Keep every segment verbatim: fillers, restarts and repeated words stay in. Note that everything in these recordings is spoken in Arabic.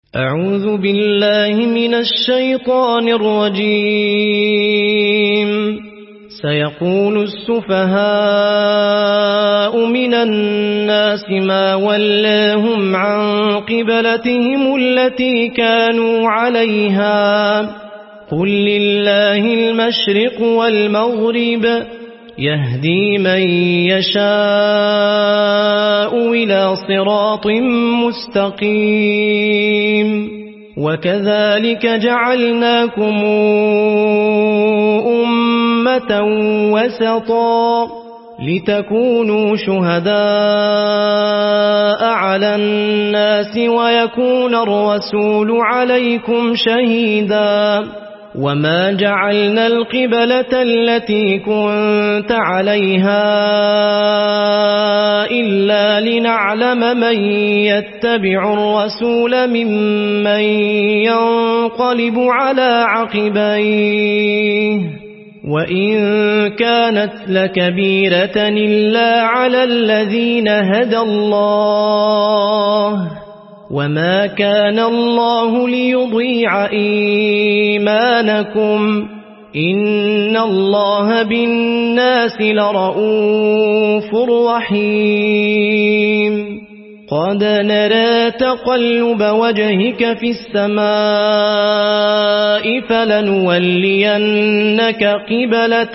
أعوذ بالله من الشيطان الرجيم. سيقول السفهاء من الناس ما ولاهم عن قبلتهم التي كانوا عليها قل لله المشرق والمغرب يهدي من يشاء إلى صراط مستقيم. وكذلك جعلناكم أمة وسطا لتكونوا شهداء على الناس ويكون الرسول عليكم شهيدا. وما جعلنا القبلة التي كنت عليها إلا لنعلم من يتبع الرسول ممن ينقلب على عقبيه وإن كانت لكبيرة إلا على الذين هدى الله وما كان الله ليضيع إيمانكم إن الله بالناس لرؤوف رحيم. قد نرى تقلب وجهك في السماء فلنولينك قبلة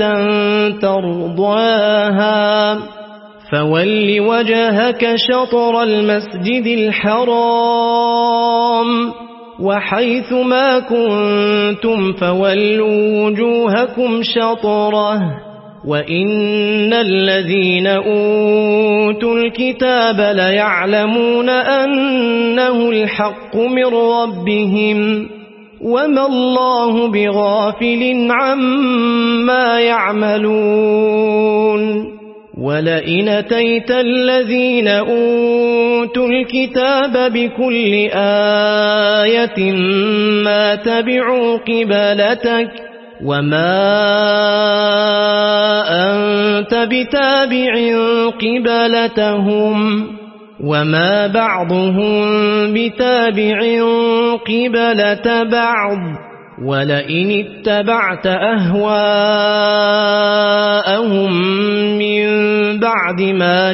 ترضاها فول وجهك شطر المسجد الحرام وحيث ما كنتم فولوا وجوهكم شطره وإن الذين أوتوا الكتاب ليعلمون أنه الحق من ربهم وما الله بغافل عما يعملون. ولئن أتيت الذين أوتوا الكتاب بكل آية ما تبعوا قبلتك وما أنت بتابع قبلتهم وما بعضهم بتابع قبلة بعض ولئن اتبعت أهواءهم من بعد ما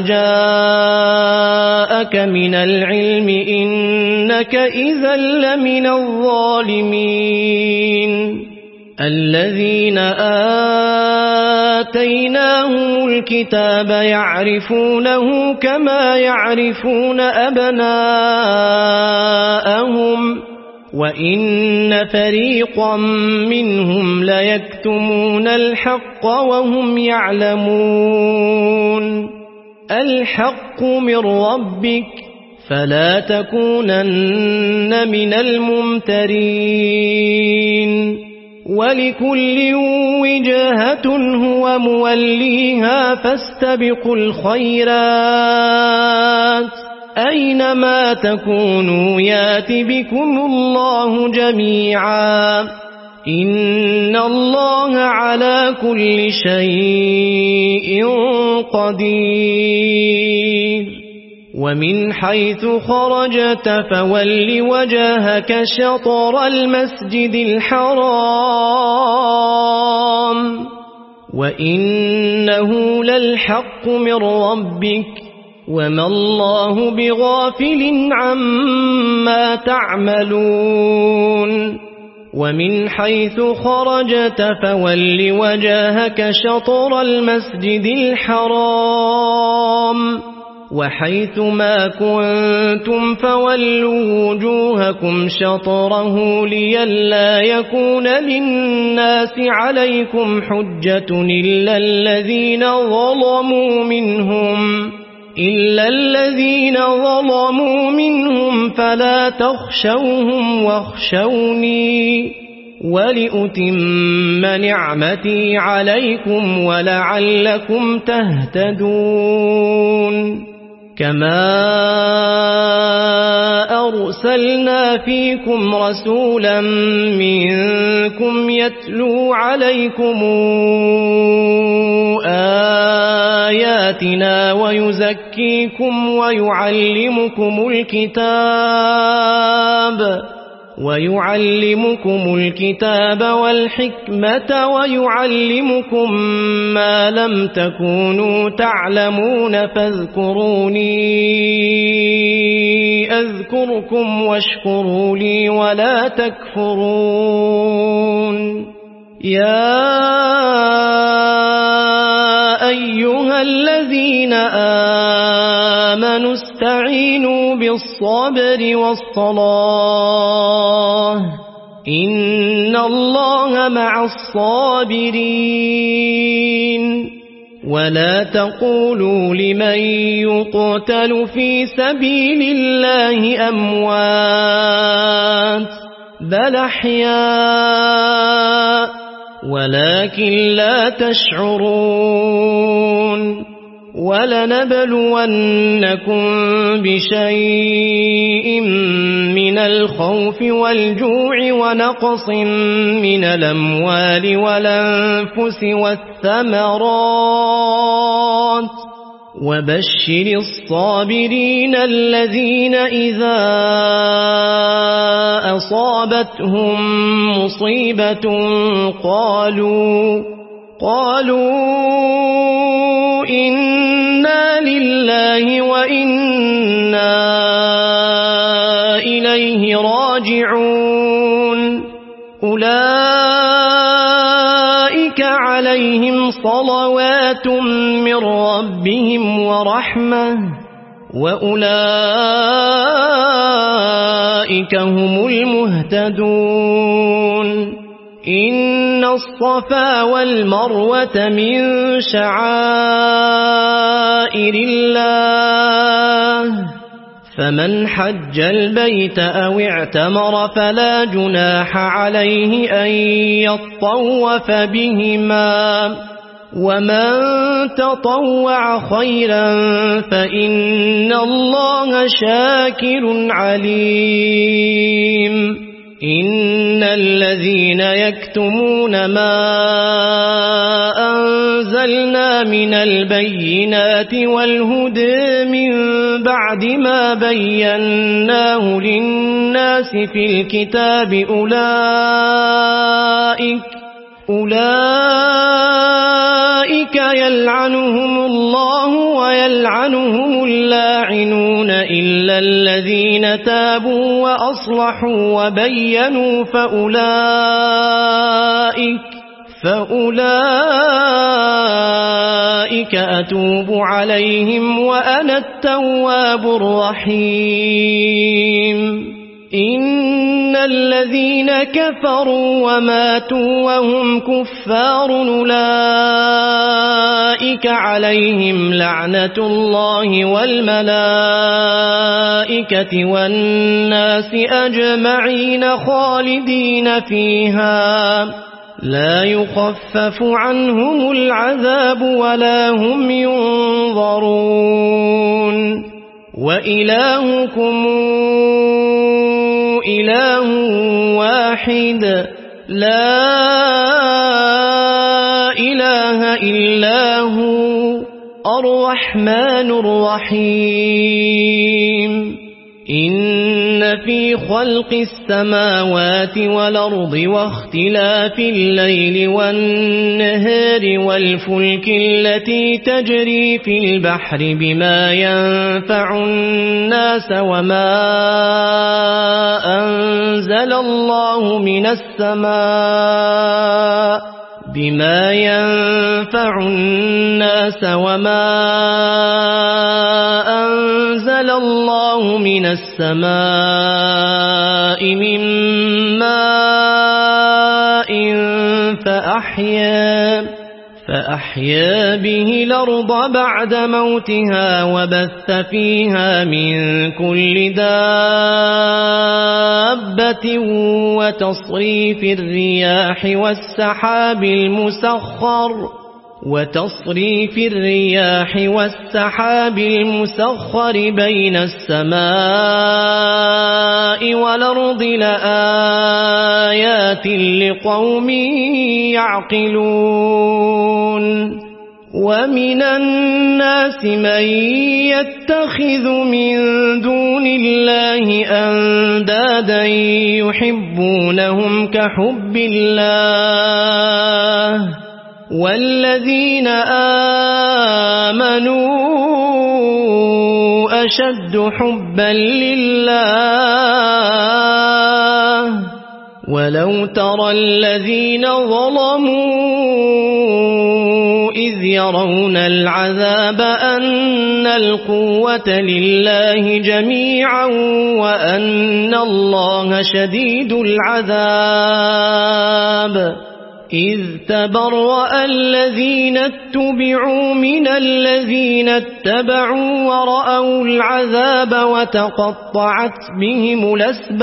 جاءك من العلم إنك إذا لمن الظالمين. الذين آتيناهم الكتاب يعرفونه كما يعرفون أبناءهم وإن فريقا منهم ليكتمون الحق وهم يعلمون. الحق من ربك فلا تكونن من الممترين. ولكل وجهة هو موليها فاستبقوا الخيرات أينما تكونوا يات بكم الله جميعا إن الله على كل شيء قدير. ومن حيث خرجت فول وجهك شطر المسجد الحرام وإنه للحق من ربك وما الله بغافل عما تعملون. ومن حيث خرجت فول وجهك شطر المسجد الحرام وحيث ما كنتم فولوا وجوهكم شطره لئلا يكون للناس عليكم حجة إلا الذين ظلموا منهم إلا الذين ظلموا منهم فلا تخشوهم واخشوني ولأتم نعمتي عليكم ولعلكم تهتدون. كما أرسلنا فيكم رسولا منكم يتلو عليكم آياتنا ويزكيكم ويعلمكم الكتاب ويعلمكم الكتاب والحكمة ويعلمكم ما لم تكونوا تعلمون فاذكروني أذكركم واشكروا لي ولا تكفرون. يا أيها الذين آمنوا استعينوا بالصبر والصلاة إن الله مع الصابرين. ولا تقولوا لمن يقتل في سبيل الله أموات بل أحياء ولكن لا تشعرون. ولنبلونكم بشيء من الخوف والجوع ونقص من الأموال والأنفس والثمرات وبشر الصابرين الذين إذا أصابتهم مصيبة قالوا قالوا إنا لله وإنا إليه راجعون. أولئك عليهم صلوات من ربهم ورحمة وأولئك هم المهتدون. إن الصفا والمروة من شعائر الله فمن حج البيت أو اعتمر فلا جناح عليه أن يطوف بهما ومن تطوع خيرا فإن الله شاكر عليم. إن الذين يكتمون ما أنزلنا من البينات والهدى من بعد ما بيناه للناس في الكتاب أولئك أولئك يلعنهم الله ويلعنهم اللاعنون إلا الذين تابوا وأصلحوا وبينوا فأولئك فأولئك أتوب عليهم وأنا التواب الرحيم. إن الذين كفروا وماتوا وهم كفار أولئك عليهم لعنة الله والملائكة والناس أجمعين خالدين فيها لا يخفف عنهم العذاب ولا هم ينظرون. وإلهكم إله واحد لا إله إلا هو الرحمن الرحيم. إن في خلق السماوات والأرض واختلاف الليل والنهار والفلك التي تجري في البحر بما ينفع الناس وما أنزل الله من السماء بما ينفع الناس وما أنزل الله من السماء من ماء فأحيا فأحيا به الأرض بعد موتها وبث فيها من كل دابة وتصريف الرياح والسحاب المسخر وتصريف الرياح والسحاب المسخر بين السماء والأرض لآيات لقوم يعقلون ومن الناس من يتخذ من دون الله أندادا يحبونهم كحب الله والذين آمنوا أشد حبا لله ولو ترى الذين ظلموا إذ يرون العذاب أن القوة لله جميعا وأن الله شديد العذاب إذ تبرأ الذين اتبعوا من الذين اتبعوا ورأوا العذاب وتقطعت بهم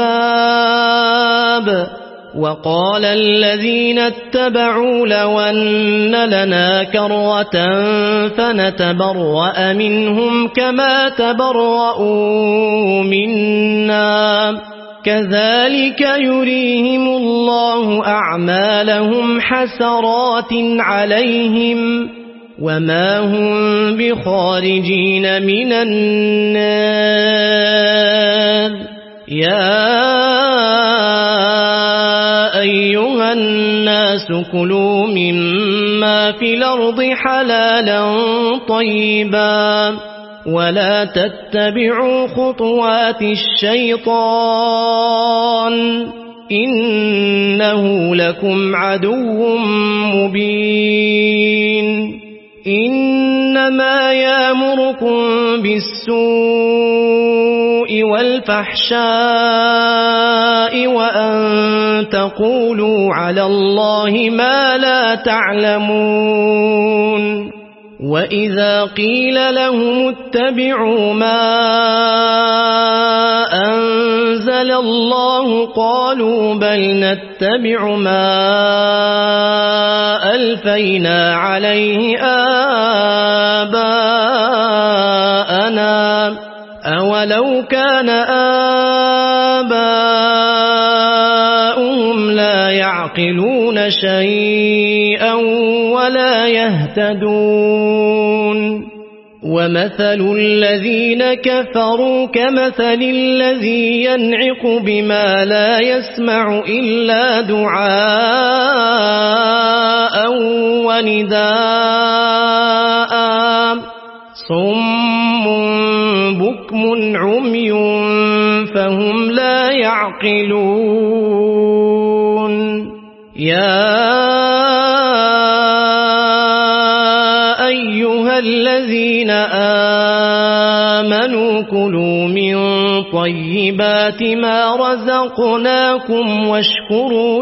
الأسباب وقال الذين اتبعوا لو أن لنا كرة فنتبرأ منهم كما تبرأوا منا كذلك يريهم الله أعمالهم حسرات عليهم وما هم بخارجين من النار يا أيها الناس كلوا مما في الأرض حلالا طيبا ولا تتبعوا خطوات الشيطان إنه لكم عدو مبين إنما يأمركم بالسوء والفحشاء وأن تقولوا على الله ما لا تعلمون وإذا قيل لهم اتبعوا ما أنزل الله قالوا بل نتبع ما ألفينا عليه آباءنا أولو كان آباؤهم لا يعقلون شيئا ولا يهتدون ومثل الذين كفروا كمثل الذي ينعق بما لا يسمع إلا دعاء ونداء صم بكم عمي فهم لا يعقلون يا أيها الذين آمنوا كلوا من طيبات ما رزقناكم واشكروا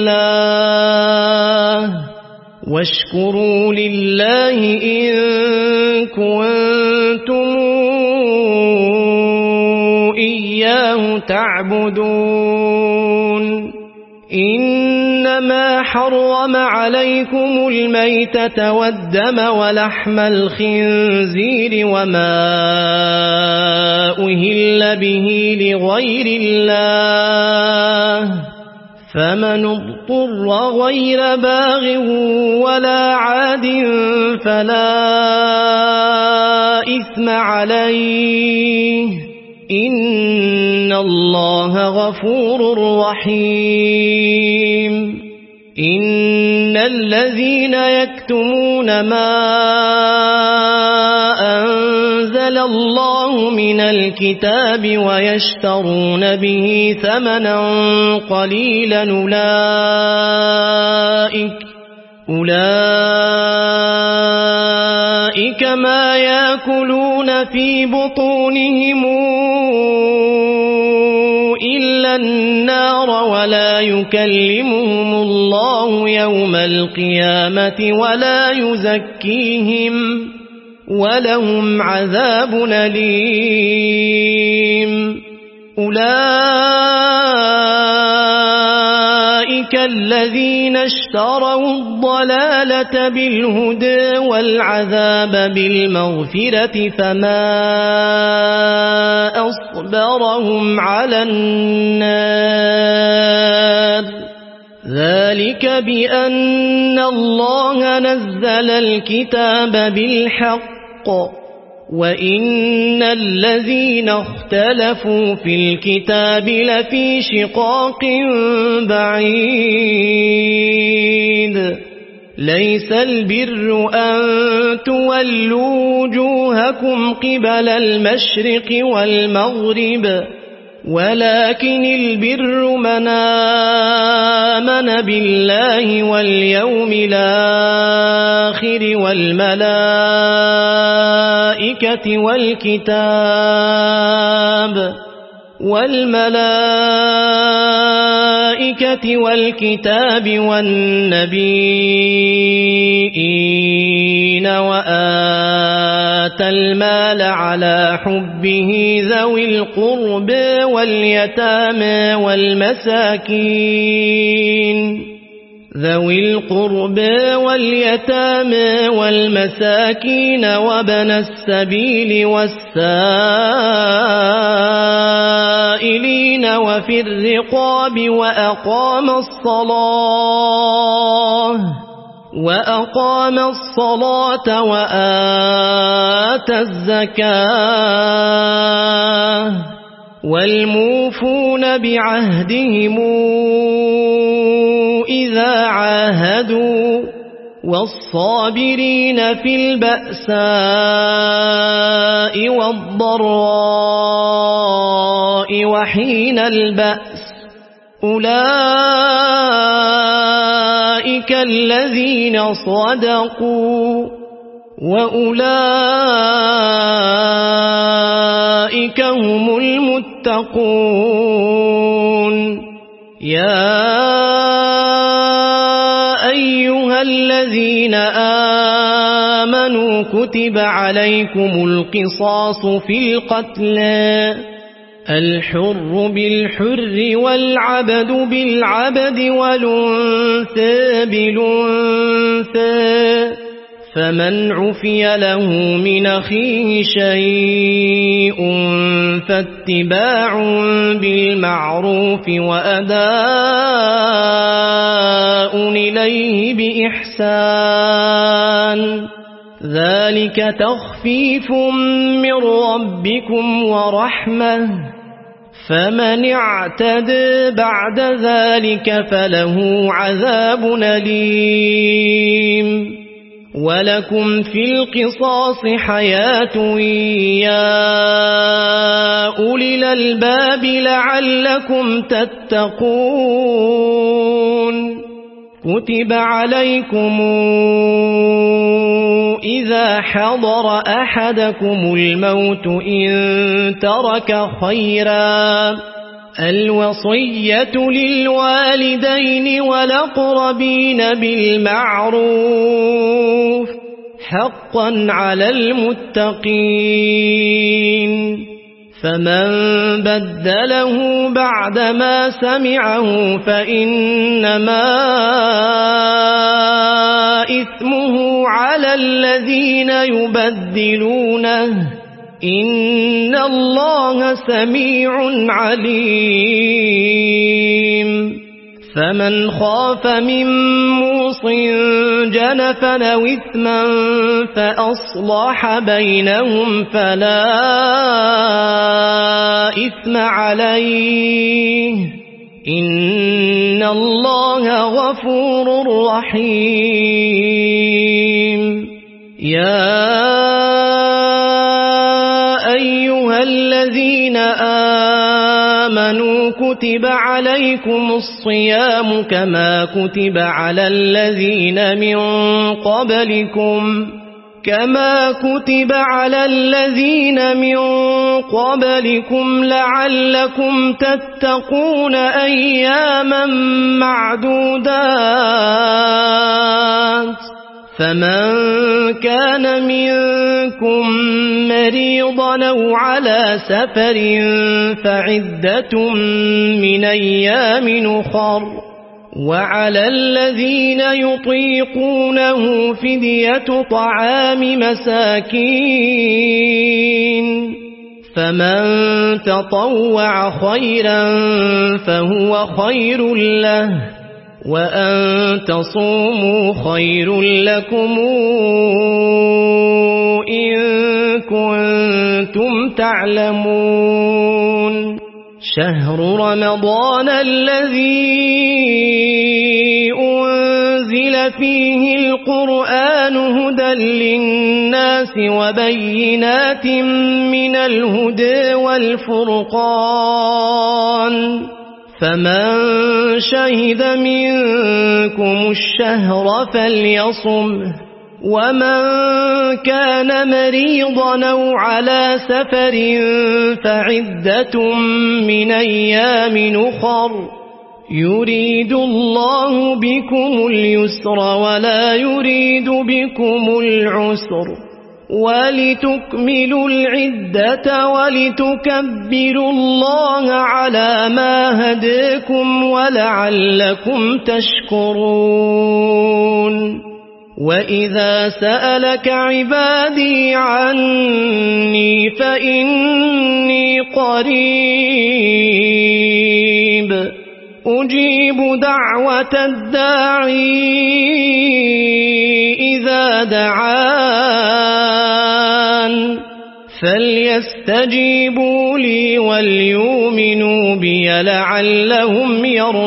لله واشكروا لله إن كنتم إياه تعبدون إنما حرم عليكم الميتة والدم ولحم الخنزير وما أهل به لغير الله فمن اضطر غير باغ ولا عاد فلا إثم عليه إن الله غفور رحيم إن الذين يكتمون ما أنزل الله من الكتاب ويشترون به ثمنا قليلا أولئك أولئك ما يأكلون في بطونهم إلا النار ولا يكلمهم الله يوم القيامة ولا يزكيهم ولهم عذاب أليم أولئك الذين اشتروا الضلالة بالهدى والعذاب بالمغفرة فما أصبرهم على النار ذلك بأن الله نزل الكتاب بالحق وإن الذين اختلفوا في الكتاب لفي شقاق بعيد ليس البر أن تولوا وجوهكم قبل المشرق والمغرب ولكن البر من آمن بالله واليوم الآخر والملائكة والكتاب والملائكة والكتاب والنبيين وآتى المال على حبه ذوي القرب واليتامى والمساكين ذوي القرب واليتامى والمساكين وابن السبيل والسائلين وفي الرقاب وأقام الصلاة وأقام الصلاة وآتى الزكاة والموفون بعهدهم إذا عاهدوا والصابرين في البأساء والضراء وحين البأس أولئك الذين صدقوا وأولئك هم المتقون يا أيها الذين آمنوا كتب عليكم القصاص في القتلى الحر بالحر والعبد بالعبد والأنثى بالأنثى فمن عفي له من أخيه شيء فاتباع بالمعروف وأداء إليه بإحسان ذلك تخفيف من ربكم ورحمة فمن اعتدى بعد ذلك فله عذاب أليم ولكم في القصاص حياة يا أولي الألباب لعلكم تتقون كتب عليكم إذا حضر أحدكم الموت إن ترك خيرا الوصية للوالدين والأقربين بالمعروف حقا على المتقين فمن بدله بعدما سمعه فإنما إثمه على الذين يبدلونه إن الله سميع عليم فمن خاف من موص جنفا أو إثما فأصلح بينهم فلا إثم عليه إن الله غفور رحيم يا أيها الذين آمنوا كتب عليكم الصيام كما كتب على الذين من قبلكم كما كتب على الذين من قبلكم لعلكم تتقون أياما معدودات فمن كان منكم مريضا أو على سفر فعدة من أيام أخر وعلى الذين يطيقونه فدية طعام مساكين فمن تطوع خيرا فهو خير له وأن تصوموا خير لكم إن كنتم تعلمون شهر رمضان الذي أنزل فيه القرآن هدى للناس وبينات من الهدى والفرقان فمن شهد منكم الشهر فليصمه ومن كان مريضا أو على سفر فعدة من أيام أخر يريد الله بكم اليسر ولا يريد بكم العسر ولتكملوا العدة ولتكبروا الله على ما هداكم ولعلكم تشكرون وإذا سألك عبادي عني فإني قريب أجيب دعوة الداعي إذا دعان فليستجيبوا لي وليؤمنوا بي لعلهم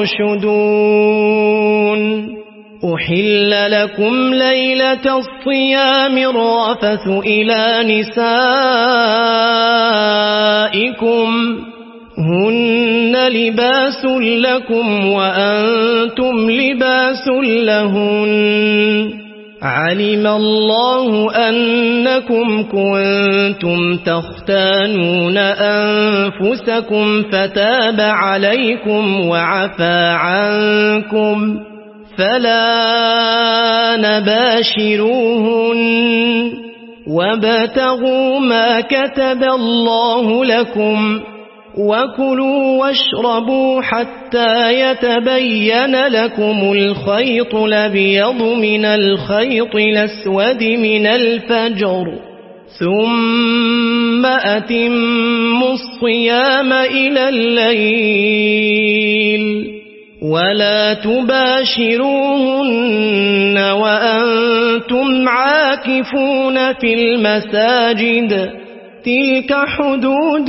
يرشدون أحل لكم ليلة الصيام الرفث إلى نسائكم هن لباس لكم وأنتم لباس لهن علم الله أنكم كنتم تختانون أنفسكم فتاب عليكم وعفى عنكم فلا نباشروهن وابتغوا ما كتب الله لكم وكلوا واشربوا حتى يتبين لكم الخيط الأبيض من الخيط الأسود من الفجر ثم أتموا الصيام إلى الليل ولا تباشروهن وأنتم عاكفون في المساجد تلك حدود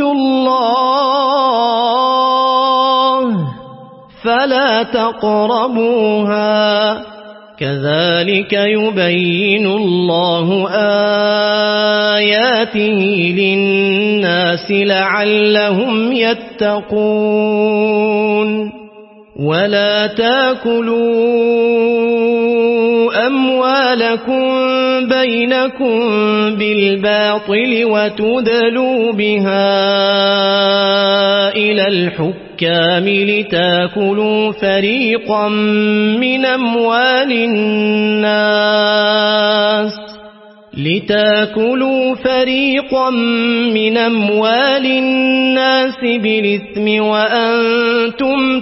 الله فلا تقربوها كذلك يبين الله آياته للناس لعلهم يتقون ولا تاكلوا أموالكم بينكم بالباطل وتدلوا بها إلى الحكام لتاكلوا فريقا من أموال الناس لتاكلوا فريقا من أموال الناس بالإثم وأنتم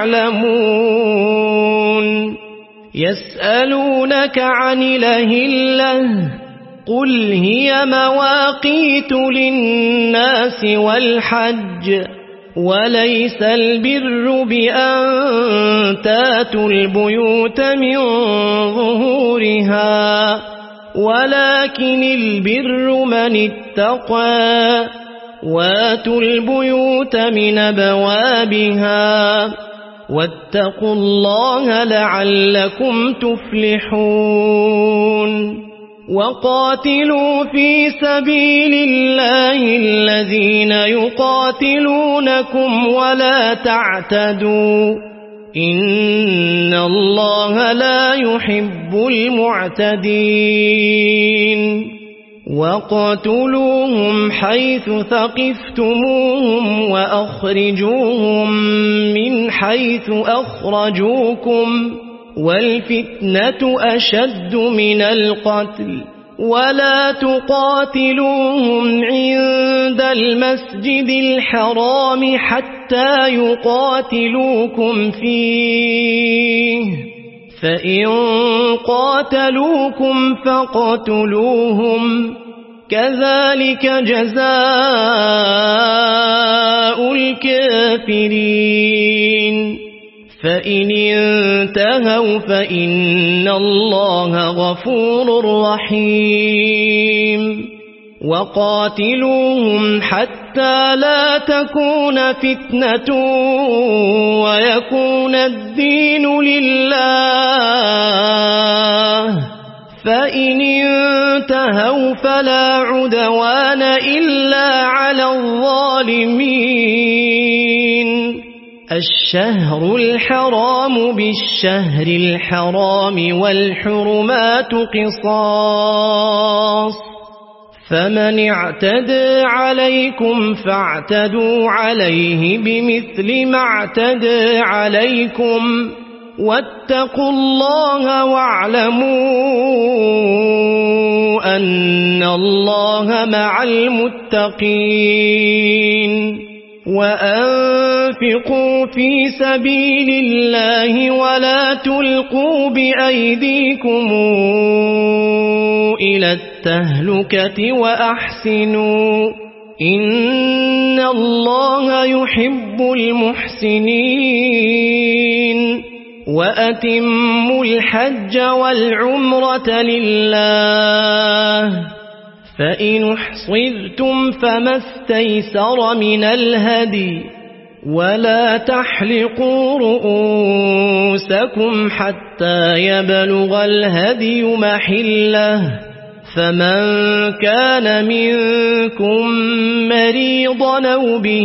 تعلمون يسألونك عن الأهلة قل هي مواقيت للناس والحج وليس البر بأن تاتوا البيوت من ظهورها ولكن البر من اتقى واتوا البيوت من أبوابها واتقوا الله لعلكم تفلحون وقاتلوا في سبيل الله الذين يقاتلونكم ولا تعتدوا إن الله لا يحب المعتدين وقاتلوهم حيث ثقفتموهم وأخرجوهم من حيث أخرجوكم والفتنة أشد من القتل ولا تقاتلوهم عند المسجد الحرام حتى يقاتلوكم فيه فإن قاتلوكم فاقتلوهم كذلك جزاء الكافرين فإن انتهوا فإن الله غفور رحيم وقاتلوهم حتى لا تكون فتنة ويكون الدين لله فإن انتهوا فلا عدوان إلا على الظالمين الشهر الحرام بالشهر الحرام والحرمات قصاص فمن اعتدى عليكم فاعتدوا عليه بمثل ما اعتدى عليكم واتقوا الله واعلموا أن الله مع المتقين وأنفقوا في سبيل الله ولا تلقوا بأيديكم إلى التهلكة وأحسنوا إن الله يحب المحسنين وأتموا الحج والعمرة لله فإن احصرتم فما استيسر من الهدي ولا تحلقوا رؤوسكم حتى يبلغ الهدي محله فمن كان منكم مريضا أو به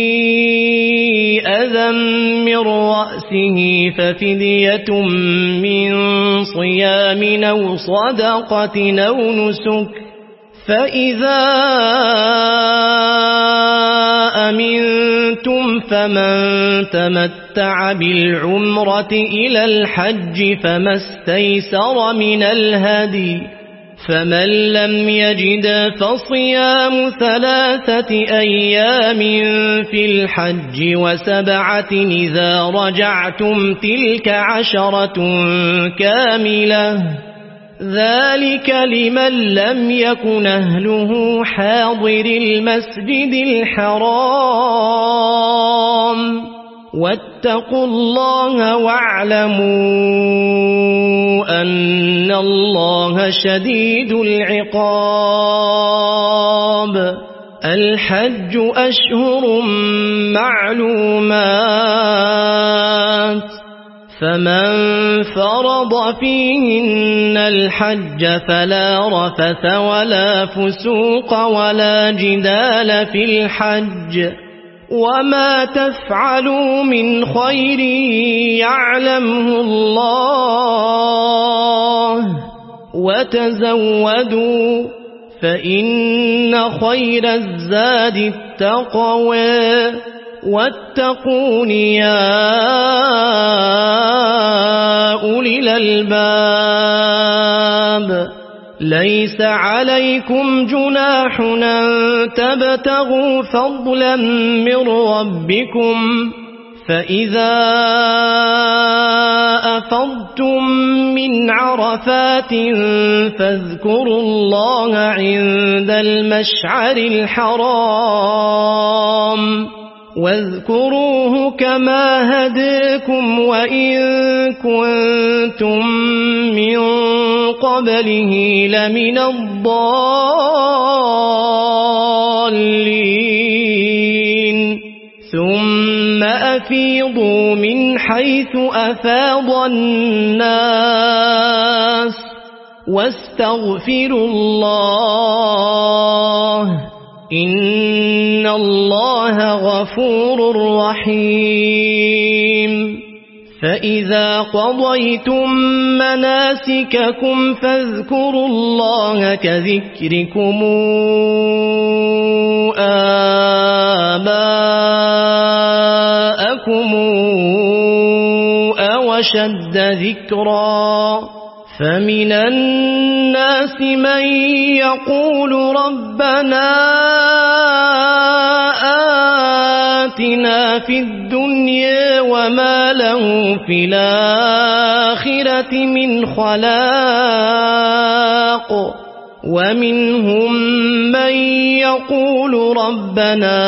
أذى من رأسه ففدية من صيام أو صدقة أو نسك فإذا أمنتم فمن تمتع بالعمرة إلى الحج فما استيسر من الهدي فمن لم يجد فصيام ثلاثة أيام في الحج وسبعة إذا رجعتم تلك عشرة كاملة ذلك لمن لم يكن أهله حاضر المسجد الحرام واتقوا الله واعلموا أن الله شديد العقاب الحج أشهر معلومات فمن فرض فيهن الحج فلا رفث ولا فسوق ولا جدال في الحج وما تفعلوا من خير يعلمه الله وتزودوا فإن خير الزاد التقوى واتقون يا أولي الألباب ليس عليكم جناح أن تبتغوا فضلا من ربكم فإذا أفضتم من عرفات فاذكروا الله عند المشعر الحرام واذكروه كما هداكم وإن كنتم من قبله لمن الضالين ثم أفيضوا من حيث أفاض الناس واستغفروا الله إن الله غفور رحيم فإذا قضيتم مناسككم فاذكروا الله كذكركم آباءكم أو أشد ذكرا فمن الناس من يقول ربنا آتنا في الدنيا وما له في الآخرة من خلاق ومنهم من يقول ربنا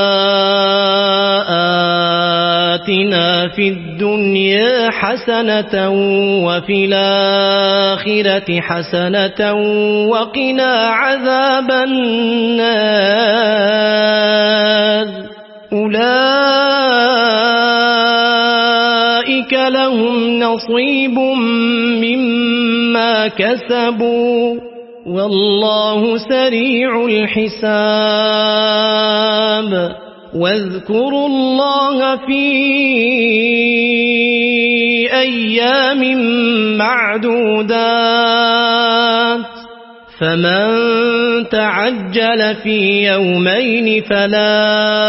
آتنا في الدنيا حسنة وفي الآخرة حسنة وقنا عذاب النار أولئك لهم نصيب مما كسبوا والله سريع الحساب واذكروا الله في أيام معدودات فمن تعجل في يومين فلا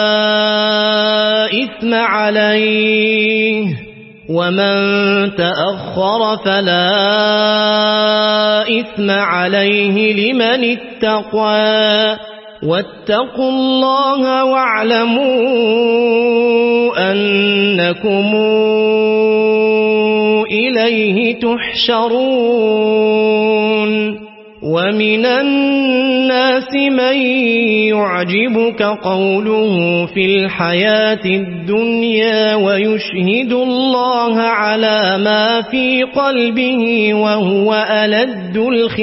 إثم عليه ومن تأخر فلا إثم عليه لمن اتقى واتقوا الله واعلموا أنكم إليه تحشرون ومن الناس من يعجبك قوله في الحياة الدنيا ويشهد الله على ما في قلبه وهو ألد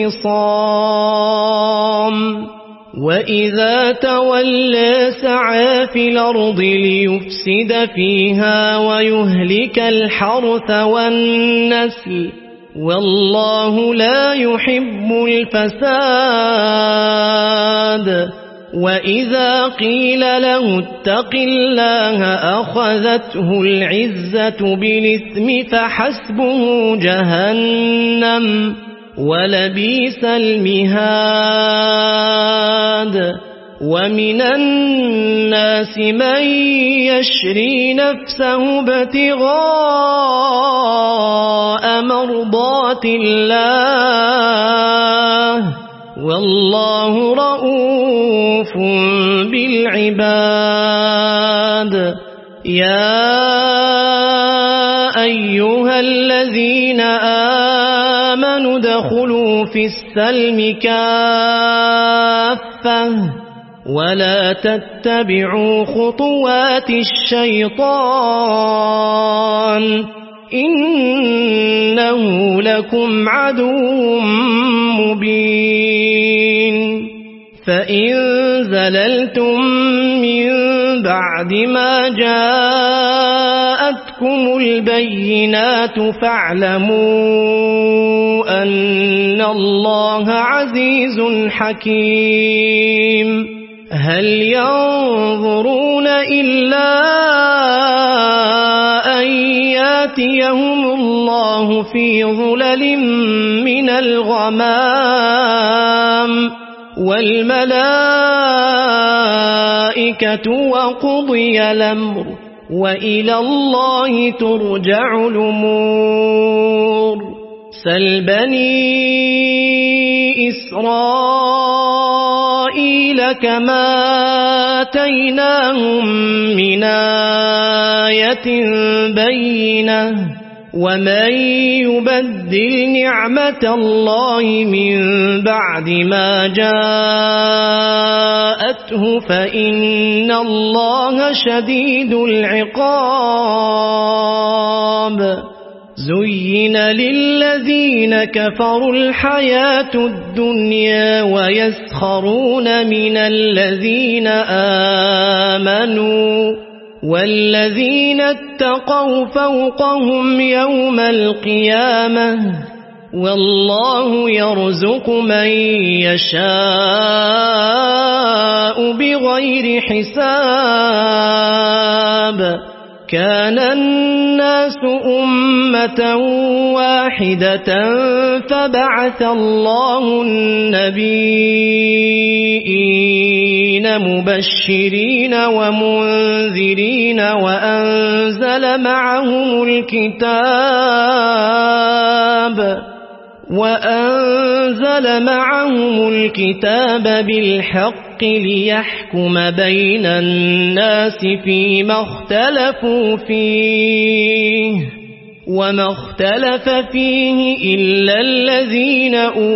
الخصام وإذا تولى سعى في الأرض ليفسد فيها ويهلك الحرث والنسل والله لا يحب الفساد وإذا قيل له اتق الله أخذته العزة بالإثم فحسبه جهنم ولبئس المهاد ومن الناس من يشري نفسه ابتغاء مرضات الله والله رؤوف بالعباد يا أيها الذين آمنوا ادخلوا في السلم كافة ولا تتبعوا خطوات الشيطان إنه لكم عدو مبين فإن زللتم من بعد ما جاءتكم البينات فاعلموا أن الله عزيز حكيم هل ينظرون إلا أن ياتيهم الله في ظلل من الغمام والملائكة وقضي الأمر وإلى الله ترجع الأمور سل بني إسرائيل كما آتيناهم من آية بينة ومن يبدل نعمة الله من بعد ما جاءته فإن الله شديد العقاب زين للذين كفروا الحياة الدنيا ويسخرون من الذين آمنوا والذين اتقوا فوقهم يوم القيامة والله يرزق من يشاء بغير حساب كان الناس أمة واحدة فبعث الله النبيين مبشرين ومنذرين وأنزل معهم الكتاب وأنزل معهم الكتاب بالحق ليحكم بين الناس فيما اختلفوا فيه وما اختلف فيه إلا الذين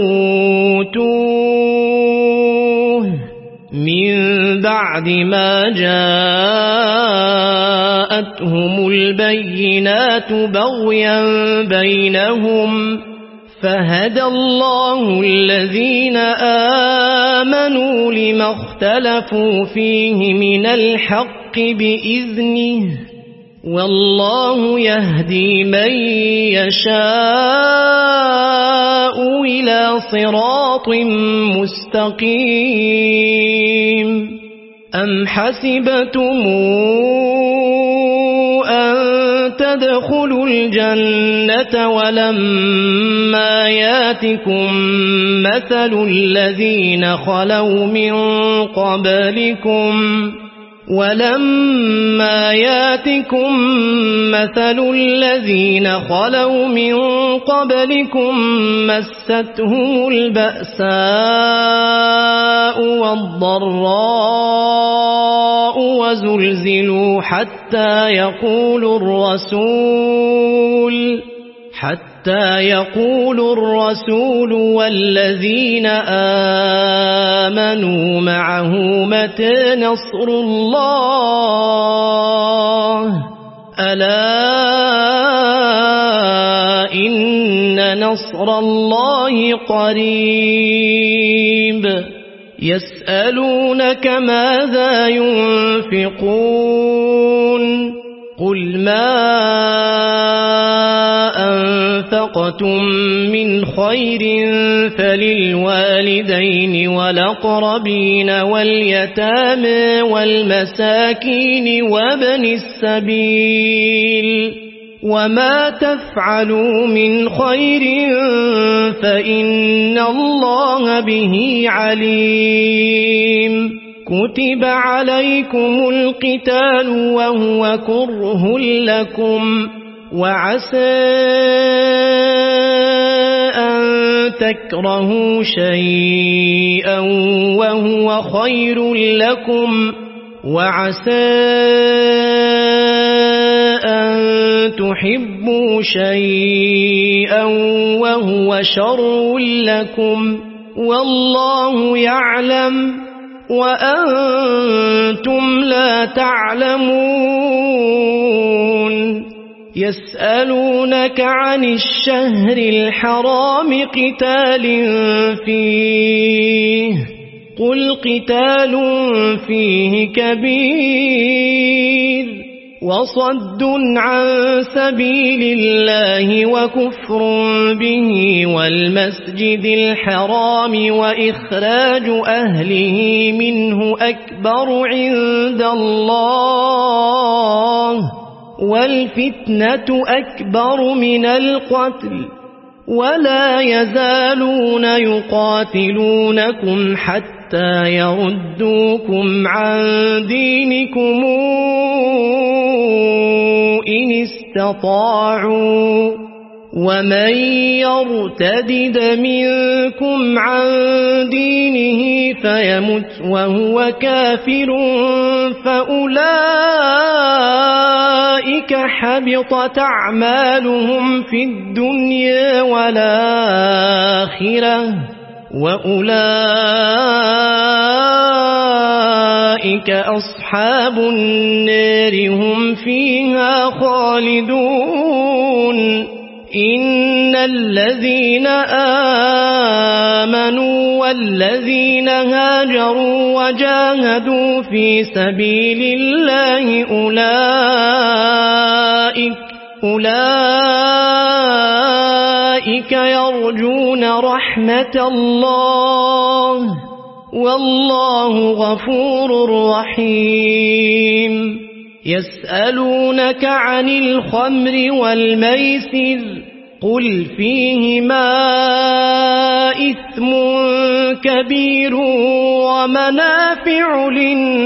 أوتوه من بعد ما جاءتهم البينات بغيا بينهم فهدى الله الذين آمنوا لما اختلفوا فيه من الحق بإذنه والله يهدي من يشاء إلى صراط مستقيم أم حسبتم أن تدخلوا الجنة ولما ياتكم مثل الذين خلوا من قبلكم ولما ياتكم مثل الذين خلوا من قبلكم مستهم البأساء والضراء وزلزلوا حتى يقول الرسول حتى يقول الرسول والذين آمنوا معه متى نصر الله ألا إن نصر الله قريب يسألونك ماذا ينفقون قل ما أنفقتم من خير فللوالدين والأقربين واليتامى والمساكين وابن السبيل وما تفعلوا من خير فإن الله به عليم كتب عليكم القتال وهو كره لكم وعسى أن تكرهوا شيئا وهو خير لكم وعسى أن تحبوا شيئا وهو شر لكم والله يعلم وأنتم لا تعلمون يسألونك عن الشهر الحرام قتال فيه قل قتال فيه كبير وصد عن سبيل الله وكفر به والمسجد الحرام وإخراج أهله منه أكبر عند الله والفتنة أكبر من القتل ولا يزالون يقاتلونكم حتى يردوكم عن دينكم إن استطاعوا ومن يرتدد منكم عن دينه فيمت وهو كافر فأولئك حبطت أعمالهم في الدنيا والآخرة وأولئك أصحاب النار هم فيها خالدون إن الذين آمنوا والذين هاجروا وجاهدوا في سبيل الله أولئك أولئك يرجون رحمة الله والله غفور رحيم يسألونك عن الخمر والميسر قل فيهما إثم كبير ومنافع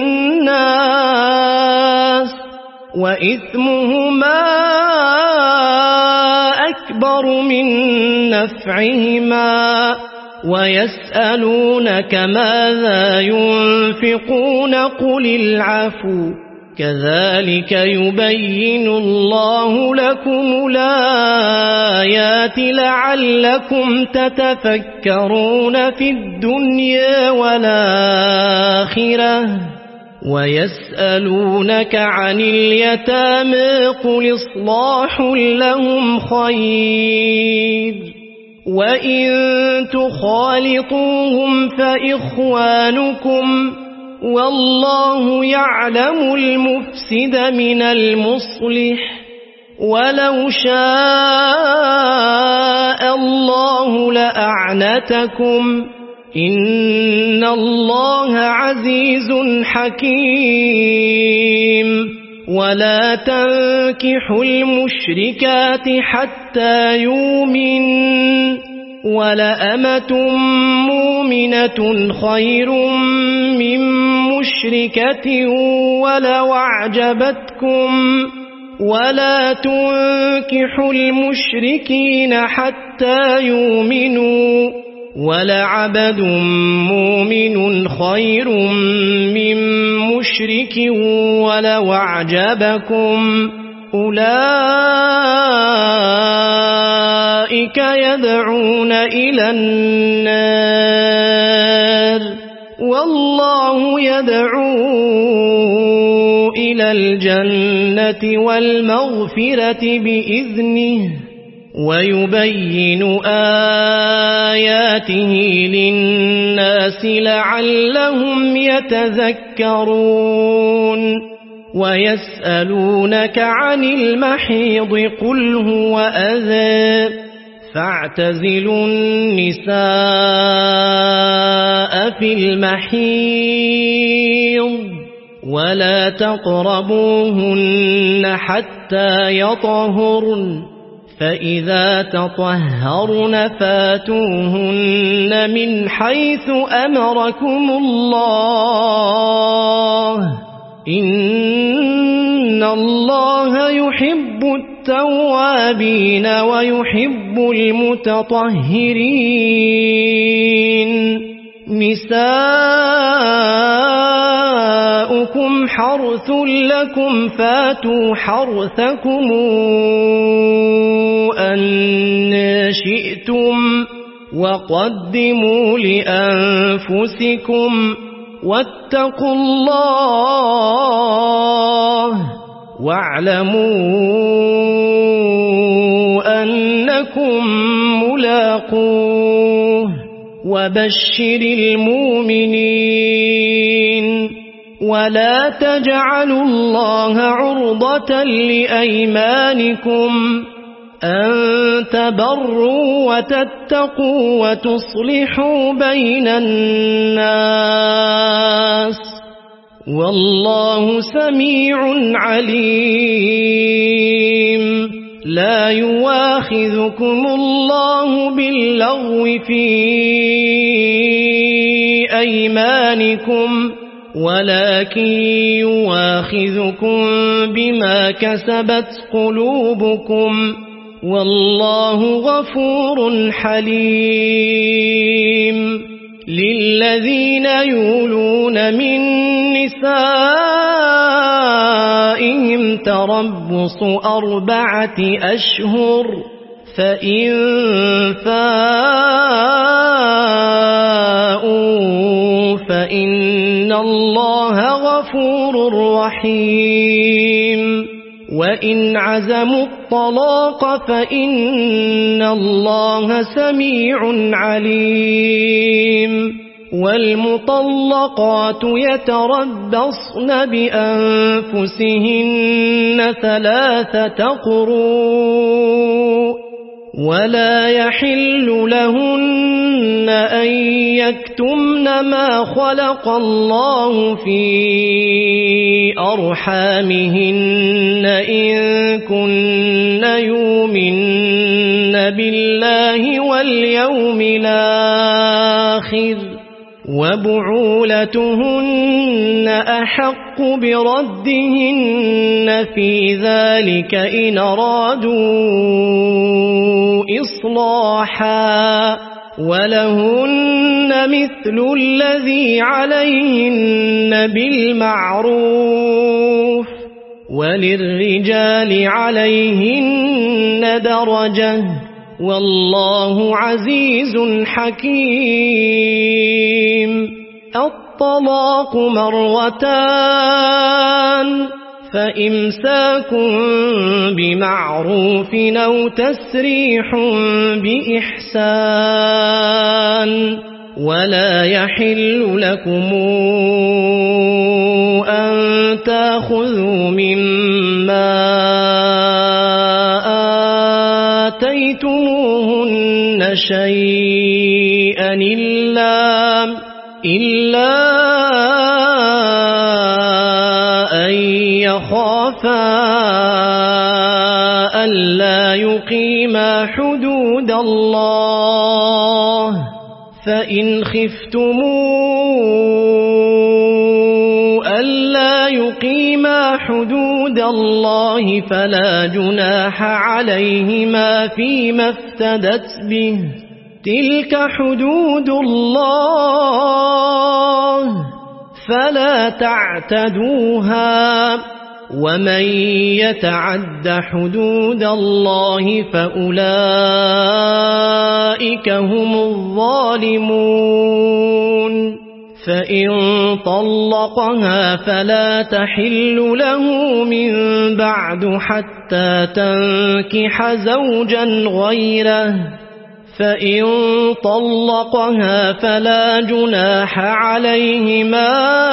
للناس وإثمهما أكبر من نفعهما ويسألونك ماذا ينفقون قل العفو كذلك يبين الله لكم الآيات لعلكم تتفكرون في الدنيا والآخرة ويسألونك عن اليتامى قل إصلاح لهم خير وإن تخالطوهم فإخوانكم والله يعلم المفسد من المصلح ولو شاء الله لأعنتكم إن الله عزيز حكيم ولا تنكحوا المشركات حتى يؤمنوا ولأمة مؤمنة خير من مشركة ولو أعجبتكم ولا تنكحوا المشركين حتى يؤمنوا ولعبد مؤمن خير من مشرك ولو أعجبكم أولئك يدعون إلى النار والله يدعو إلى الجنة والمغفرة بإذنه ويبين آياته للناس لعلهم يتذكرون ويسألونك عن المحيض قل هو أذى فاعتزلوا النساء في المحيض ولا تقربوهن حتى يطهرن فإذا تطهرن فاتوهن من حيث أمركم الله إن الله يحب التوابين ويحب المتطهرين نساؤكم حرث لكم فاتوا حرثكم أن شئتم وقدموا لأنفسكم واتقوا الله واعلموا أنكم ملاقوه وبشر المؤمنين ولا تجعلوا الله عرضة لأيمانكم أن تبروا وتتقوا وتصلحوا بين الناس والله سميع عليم لا يواخذكم الله باللغو في أيمانكم ولكن يواخذكم بما كسبت قلوبكم والله غفور حليم للذين يولون من نسائهم تربص أربعة أشهر فإن فاءوا فإن الله غفور رحيم وإن عزموا الطلاق فإن الله سميع عليم والمطلقات يتربصن بأنفسهن ثلاثة قروء ولا يحل لهن أن يكتمن ما خلق الله في أرحامهن إن كن يؤمن بالله واليوم الآخر وبعولتهن أحق بردهن في ذلك إن أرادوا إصلاحا ولهن مثل الذي عليهن بالمعروف وللرجال عليهن درجة والله عزيز حكيم. الطلاق مرتان فإمساك بمعروف أو تسريح بإحسان ولا يحل لكم أن تأخذوا مما آتيتموهن شيئا إلا إلا أن يخافا ألا يقيما حدود الله فإن خفتموا ألا يقيما حدود الله فلا جناح عليهما فيما افتدت به تلك حدود الله فلا تعتدوها ومن يتعد حدود الله فأولئك هم الظالمون. فإن طلقها فلا تحل له من بعد حتى تنكح زوجا غيره فإن طلقها فلا جناح عليهما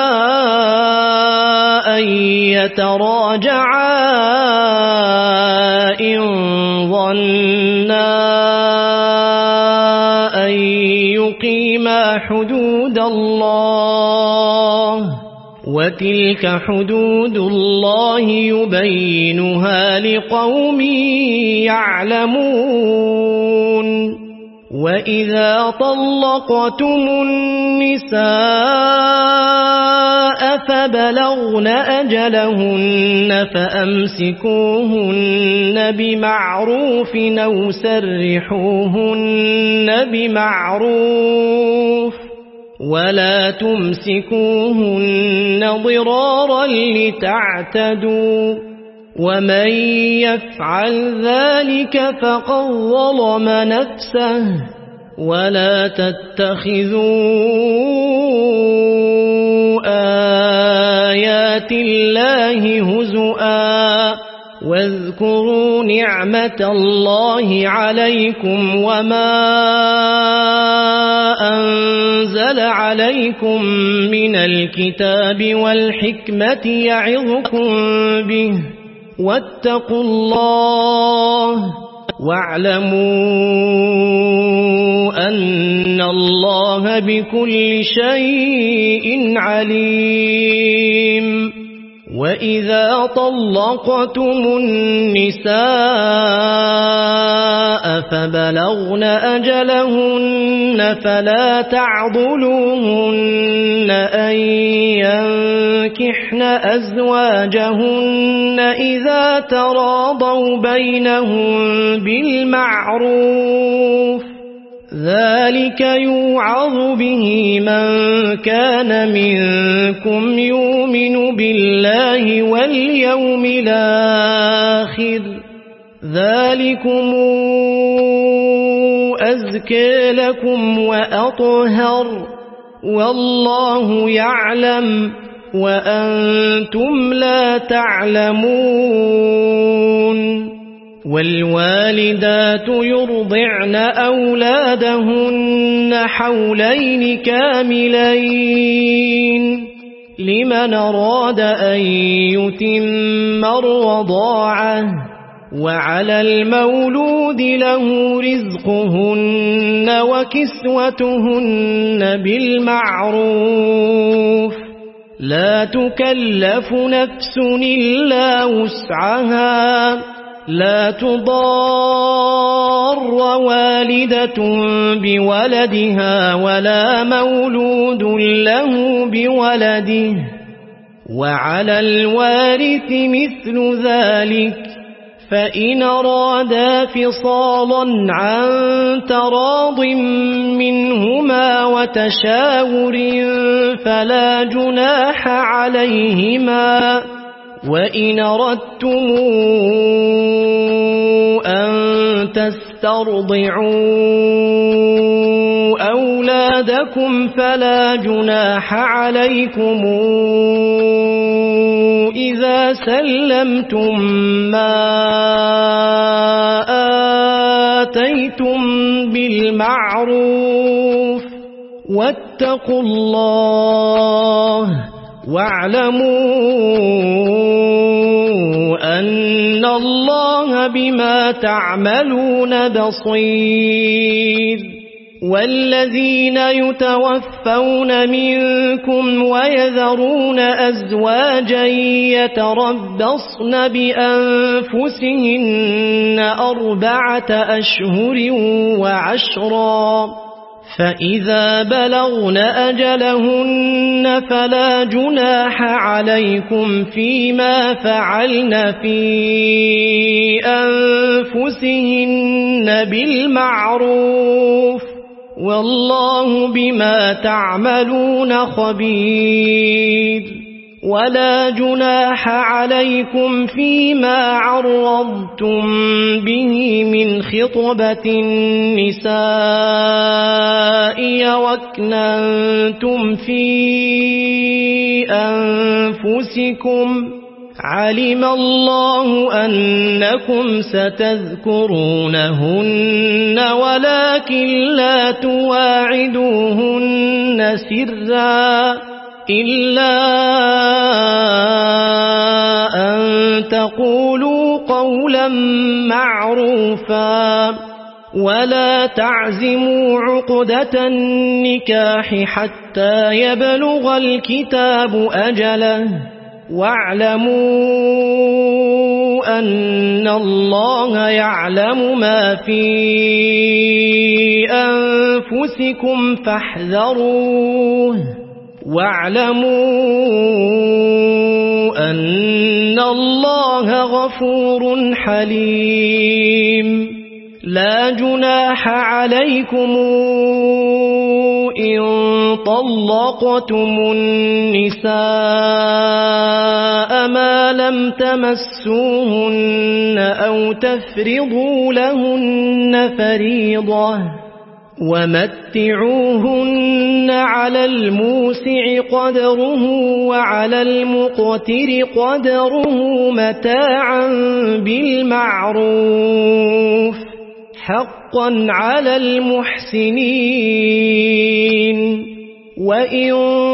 أن يتراجعا إن ظنا أن يقيما حدود الله وتلك حدود الله يبينها لقوم يعلمون. وإذا طلقتم النساء فبلغن أجلهن فأمسكوهن بمعروف أو سرحوهن بمعروف ولا تمسكوهن ضرارا لتعتدوا ومن يفعل ذلك فقد ظلم نفسه ولا تتخذوا آيات الله هزؤا واذكروا نعمة الله عليكم وما أنزل عليكم من الكتاب والحكمة يعظكم به واتقوا الله واعلموا أن الله بكل شيء عليم. وإذا طلقتم النساء فبلغن أجلهن فلا تعضلوهن أن ينكحن أزواجهن إذا تراضوا بينهم بالمعروف ذلك يوعظ به من كان منكم يؤمن بالله واليوم الآخر ذلكم أزكى لكم وأطهر والله يعلم وأنتم لا تعلمون. والوالدات يرضعن أولادهن حولين كاملين لمن أراد أن يتم الرضاعة وعلى المولود له رزقهن وكسوتهن بالمعروف لا تكلف نفس إلا وسعها لا تضار والدة بولدها ولا مولود له بولده وعلى الوارث مثل ذلك فإن أرادا فصالا عن تراض منهما وتشاور فلا جناح عليهما وإن أردتم أن تسترضعوا أولادكم فلا جناح عليكم إذا سلمتم ما آتيتم بالمعروف واتقوا الله واعلموا أن الله بما تعملون بصير والذين يتوفون منكم ويذرون أزواجا يتربصن بأنفسهن أربعة أشهر وعشرا فإذا بلغن أجلهن فلا جناح عليكم فيما فعلن في أنفسهن بالمعروف والله بما تعملون خبير ولا جناح عليكم فيما عرضتم به من خطبة النساء وأكننتم في أنفسكم علم الله أنكم ستذكرونهن ولكن لا تواعدوهن سرا إلا أن تقولوا قولا معروفا ولا تعزموا عقدة النكاح حتى يبلغ الكتاب أجله واعلموا أن الله يعلم ما في أنفسكم فاحذروه واعلموا أن الله غفور حليم لا جناح عليكم إن طلقتم النساء ما لم تمسوهن أو تفرضوا لهن فريضة ومتعوهن على الموسع قدره وعلى المقتر قدره متاعا بالمعروف حقا على المحسنين وإن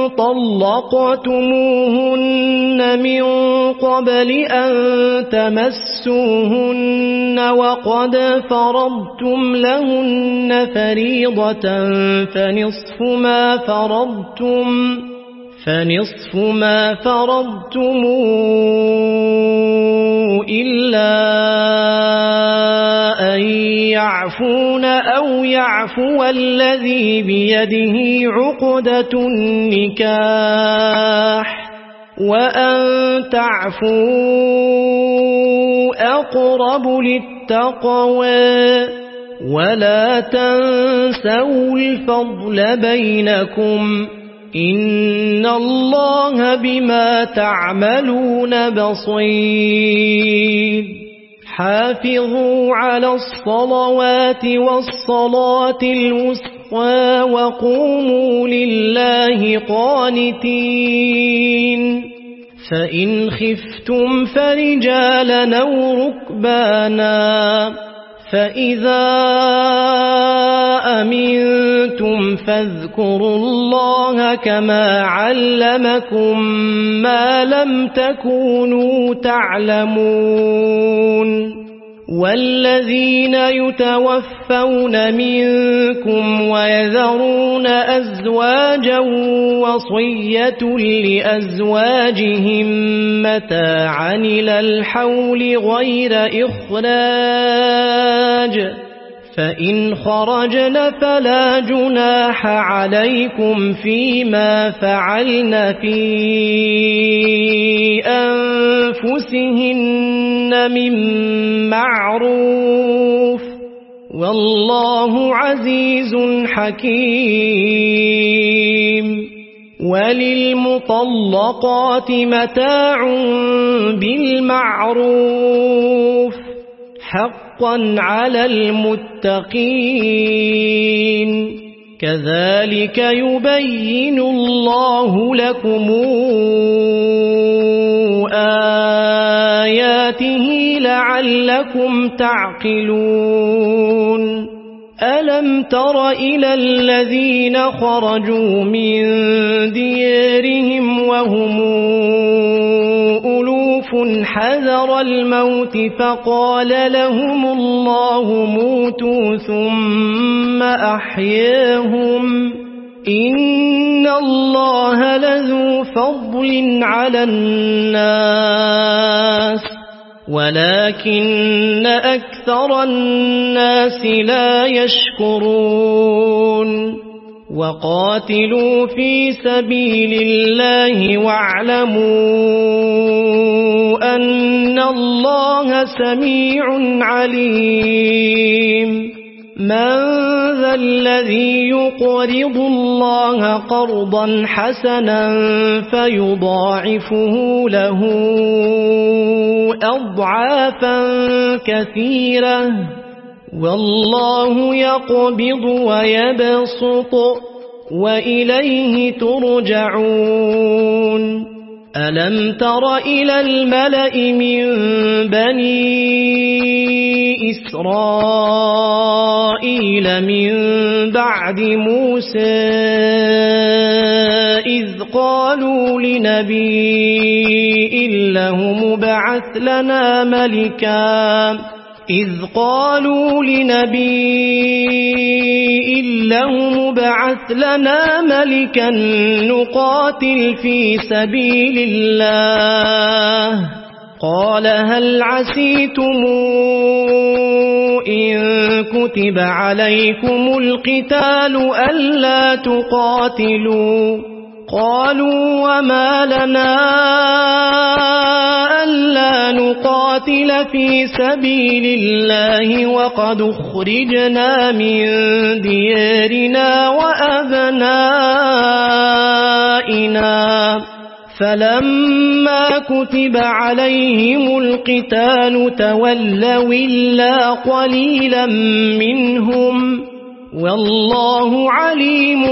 طلقتموهن من قبل أن تمسوهن وقد فرضتم لهن فريضة فنصف ما فرضتم فنصف ما فرضتم إلا أن يعفون أو يعفو الذي بيده عقدة النكاح وأن تعفوا أقرب للتقوى ولا تنسوا الفضل بينكم إن الله بما تعملون بصير حافظوا على الصلوات والصلاة الوسطى وقوموا لله قانتين فإن خفتم فرجالا أو ركبانا فإذا أمنتم فاذكروا الله كما علمكم ما لم تكونوا تعلمون والذين يتوفون منكم ويذرون أزواجا وصية لأزواجهم متاعا إلى الحول غير إخراج فإن خرجن فلا جناح عليكم فيما فعلن في أنفسهن من معروف والله عزيز حكيم وللمطلقات متاع بالمعروف حقا على المتقين كذلك يبين الله لكم آياته لعلكم تعقلون ألم تر إلى الذين خرجوا من ديارهم وهم ألوف حذر الموت فقال لهم الله موتوا ثم أحياهم إن الله لذو فضل على الناس ولكن أكثر الناس لا يشكرون وقاتلوا في سبيل الله واعلموا أن الله سميع عليم من ذا الذي يقرض الله قرضا حسنا فيضاعفه له أضعافا كثيرة والله يقبض ويبسط وإليه ترجعون ألم تر إلى الملأ من بني إسرائيل من بعد موسى إذ قالوا لنبي له مبعث لنا ملكا إذ قالوا لنبي له مبعث لنا ملكا نقاتل في سبيل الله قال هل عسيتم إن كتب عليكم القتال ألا تقاتلوا قالوا وما لنا ألا نقاتل في سبيل الله وقد أخرجنا من ديارنا وأبنائنا فلما كتب عليهم القتال تولوا إلا قليلا منهم والله عليم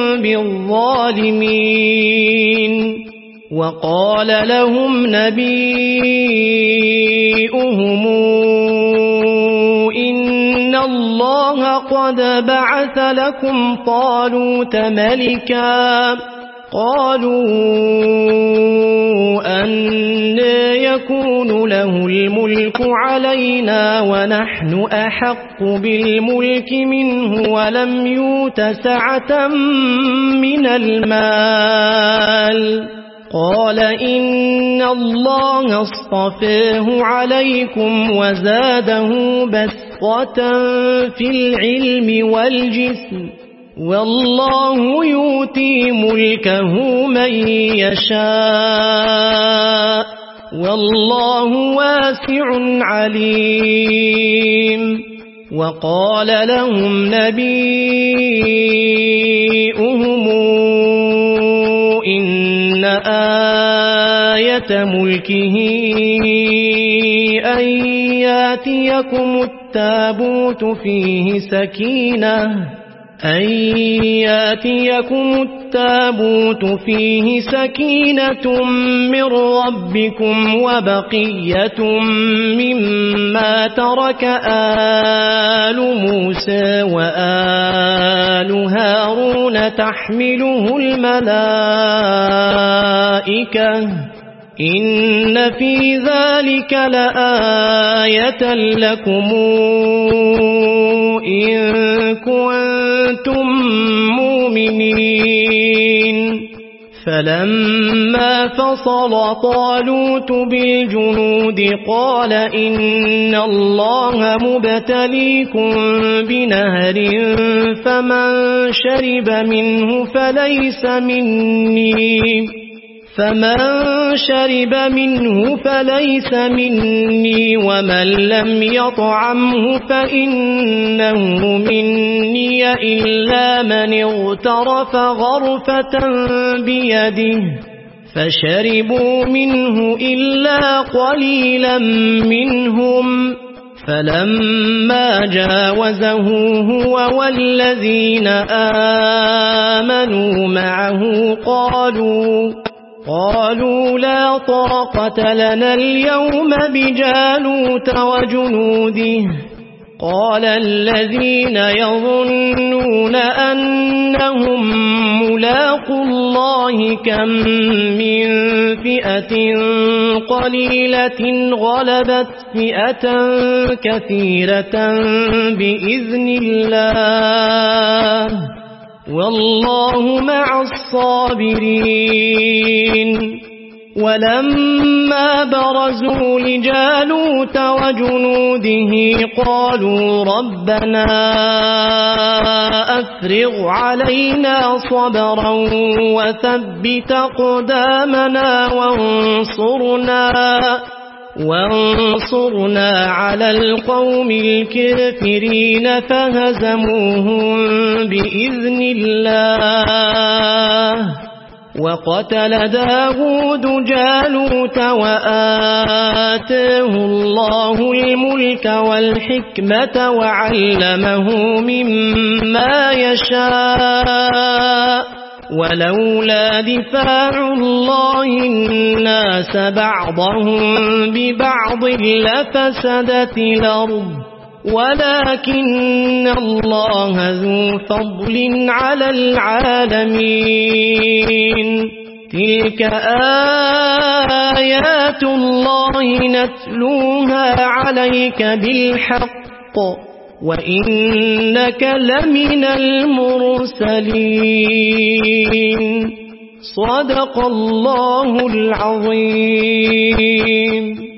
بالظالمين وقال لهم نبيؤهم إن الله قد بعث لكم طالوت ملكا قالوا أنى يكون له الملك علينا ونحن أحق بالملك منه ولم يؤت سعة من المال قال إن الله اصطفاه عليكم وزاده بسطة في العلم والجسم والله يؤتي ملكه من يشاء والله واسع عليم وقال لهم نبيؤهم إن آية ملكه أن ياتيكم التابوت فيه سكينة أن ياتيكم التابوت فيه سكينة من ربكم وبقية مما ترك آل موسى وآل هارون تحمله الملائكة إن في ذلك لآية لكم إن كنتم مؤمنين فلما فصل طالوت بالجنود قال إن الله مبتليكم بنهر فمن شرب منه فليس مني فمن شرب منه فليس مني ومن لم يطعمه فإنه مني إلا من اغترف غرفة بيده فشربوا منه إلا قليلا منهم فلما جاوزه هو والذين آمنوا معه قالوا قالوا لا طاقة لنا اليوم بجالوت وجنوده قال الذين يظنون أنهم ملاقو الله كم من فئة قليلة غلبت فئة كثيرة بإذن الله والله مع الصابرين ولما برزوا لجالوت وجنوده قالوا ربنا أفرغ علينا صبرا وثبت أقدامنا وانصرنا وانصرنا على القوم الكافرين فهزموهم بإذن الله وقتل داود جالوت وآتاه الله الملك والحكمة وعلمه مما يشاء ولولا دفاع الله الناس بعضهم ببعض لفسدت الأرض ولكن الله ذو فضل على العالمين تلك آيات الله نتلوها عليك بالحق وإنك لمن المرسلين صدق الله العظيم.